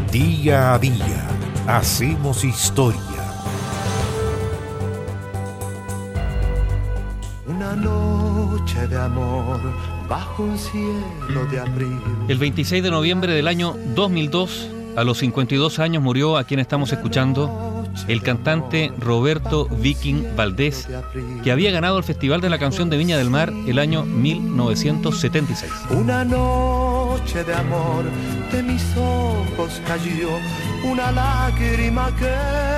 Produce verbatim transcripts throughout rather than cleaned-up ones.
Día a día hacemos historia. Una noche de amor bajo un cielo de abril. El veintiséis de noviembre del año dos mil dos, a los cincuenta y dos años, murió a quien estamos escuchando, el cantante Roberto Viking Valdés, que había ganado el Festival de la Canción de Viña del Mar el año mil novecientos setenta y seis. Una noche de amor de mis ojos cayó una lágrima que...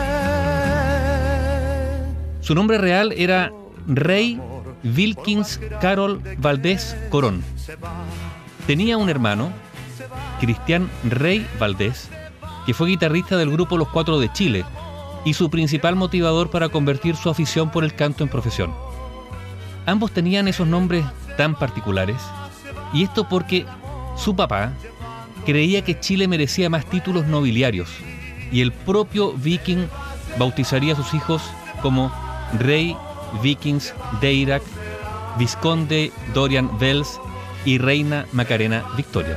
Su nombre real era Rey Wilkins Carol Valdés Corón. Tenía un hermano, Cristian Rey Valdés, que fue guitarrista del grupo Los Cuatro de Chile y su principal motivador para convertir su afición por el canto en profesión. Ambos tenían esos nombres tan particulares, y esto porque su papá creía que Chile merecía más títulos nobiliarios, y el propio Viking bautizaría a sus hijos como Rey Vikings Deirak, Visconde Dorian Wells y Reina Macarena Victoria.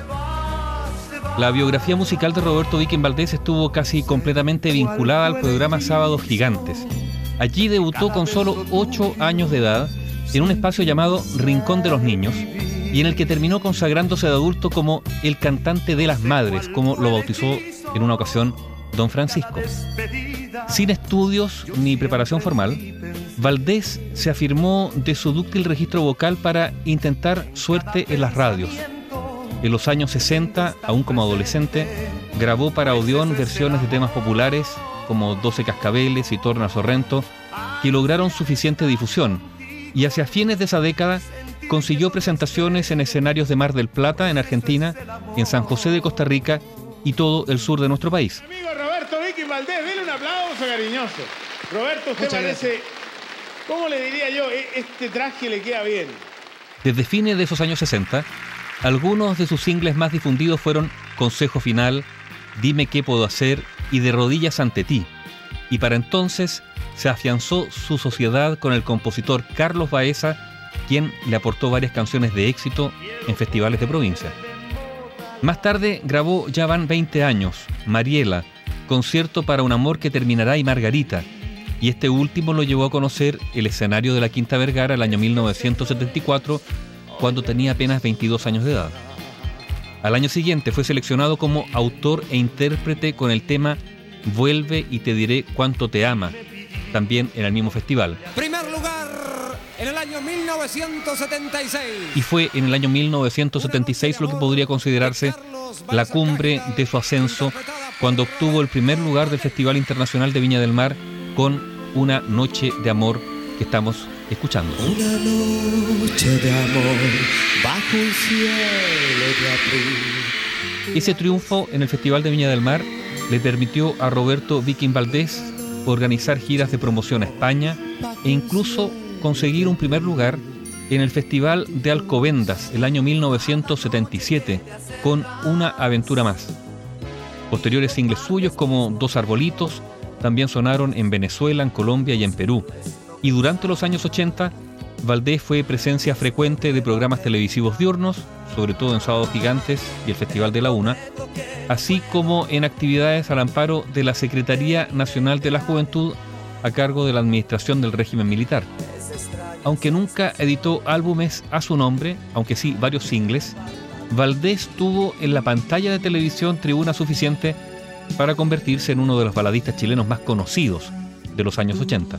La biografía musical de Roberto Viking Valdés estuvo casi completamente vinculada al programa Sábados Gigantes. Allí debutó con solo ocho años de edad en un espacio llamado Rincón de los Niños, y en el que terminó consagrándose de adulto como el cantante de las madres, como lo bautizó en una ocasión don Francisco. Sin estudios ni preparación formal, Valdés se afirmó de su dúctil registro vocal para intentar suerte en las radios. En los años sesenta, aún como adolescente, grabó para Odeón versiones de temas populares como Doce Cascabeles y Torna Sorrento, que lograron suficiente difusión, y hacia fines de esa década consiguió presentaciones en escenarios de Mar del Plata, en Argentina, en San José de Costa Rica y todo el sur de nuestro país. Amigo Roberto Viking Valdés, dele un aplauso cariñoso. Roberto, usted Muchas parece, gracias. ¿cómo le diría yo? Este traje le queda bien. Desde fines de esos años sesenta, algunos de sus singles más difundidos fueron Consejo Final, Dime qué puedo hacer y De rodillas ante ti. Y para entonces se afianzó su sociedad con el compositor Carlos Baeza, quien le aportó varias canciones de éxito en festivales de provincia. Más tarde grabó Ya van veinte años, Mariela, Concierto para un amor que terminará y Margarita, y este último lo llevó a conocer el escenario de la Quinta Vergara el año mil novecientos setenta y cuatro, cuando tenía apenas veintidós años de edad. Al año siguiente fue seleccionado como autor e intérprete con el tema Vuelve y te diré cuánto te ama, también en el mismo festival. Primer lugar en el año mil novecientos setenta y seis. Y fue en el año mil novecientos setenta y seis lo que podría considerarse la cumbre de su ascenso, cuando obtuvo el primer lugar del Festival Internacional de Viña del Mar con Una noche de amor, que estamos escuchando. Una noche de amor bajo un cielo de abril. Ese triunfo en el Festival de Viña del Mar le permitió a Roberto Viking Valdés organizar giras de promoción a España e incluso conseguir un primer lugar en el Festival de Alcobendas el año mil novecientos setenta y siete con Una aventura más. Posteriores singles suyos como Dos arbolitos también sonaron en Venezuela, en Colombia y en Perú. Y durante los años ochenta, Valdés fue presencia frecuente de programas televisivos diurnos, sobre todo en Sábados Gigantes y el Festival de la Una, así como en actividades al amparo de la Secretaría Nacional de la Juventud a cargo de la administración del régimen militar. Aunque nunca editó álbumes a su nombre, aunque sí varios singles, Valdés tuvo en la pantalla de televisión tribuna suficiente para convertirse en uno de los baladistas chilenos más conocidos de los años ochenta.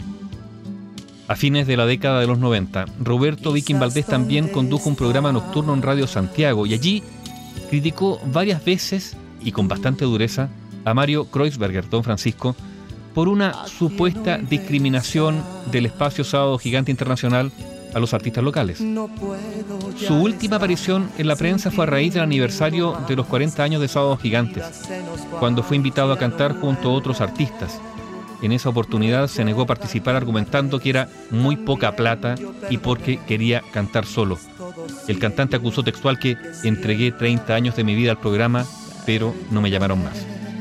A fines de la década de los noventa, Roberto Viking Valdés también condujo un programa nocturno en Radio Santiago y allí criticó varias veces y con bastante dureza a Mario Kreuzberger, don Francisco, por una supuesta discriminación del espacio Sábado Gigante Internacional a los artistas locales. Su última aparición en la prensa fue a raíz del aniversario de los cuarenta años de Sábados Gigantes, cuando fue invitado a cantar junto a otros artistas. En esa oportunidad se negó a participar argumentando que era muy poca plata y porque quería cantar solo. El cantante acusó textual que entregué treinta años de mi vida al programa, pero no me llamaron más.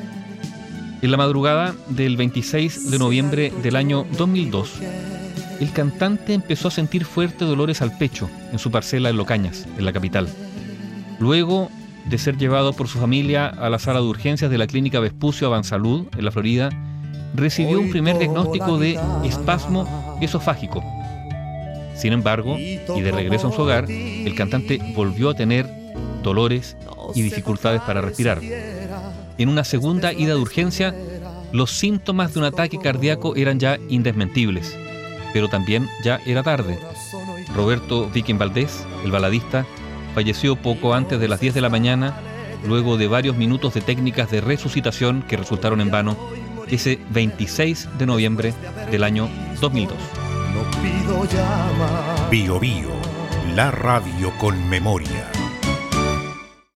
En la madrugada del veintiséis de noviembre del año dos mil dos, el cantante empezó a sentir fuertes dolores al pecho en su parcela en Locañas, en la capital. Luego de ser llevado por su familia a la sala de urgencias de la clínica Vespucio Avansalud, en la Florida, recibió un primer diagnóstico de espasmo esofágico. Sin embargo, y de regreso en su hogar, el cantante volvió a tener dolores y dificultades para respirar. En una segunda ida de urgencia, los síntomas de un ataque cardíaco eran ya indesmentibles, pero también ya era tarde. Roberto Viking Valdés, el baladista, falleció poco antes de las diez de la mañana, luego de varios minutos de técnicas de resucitación que resultaron en vano, ese veintiséis de noviembre del año dos mil dos. Bio Bio, la radio con memoria.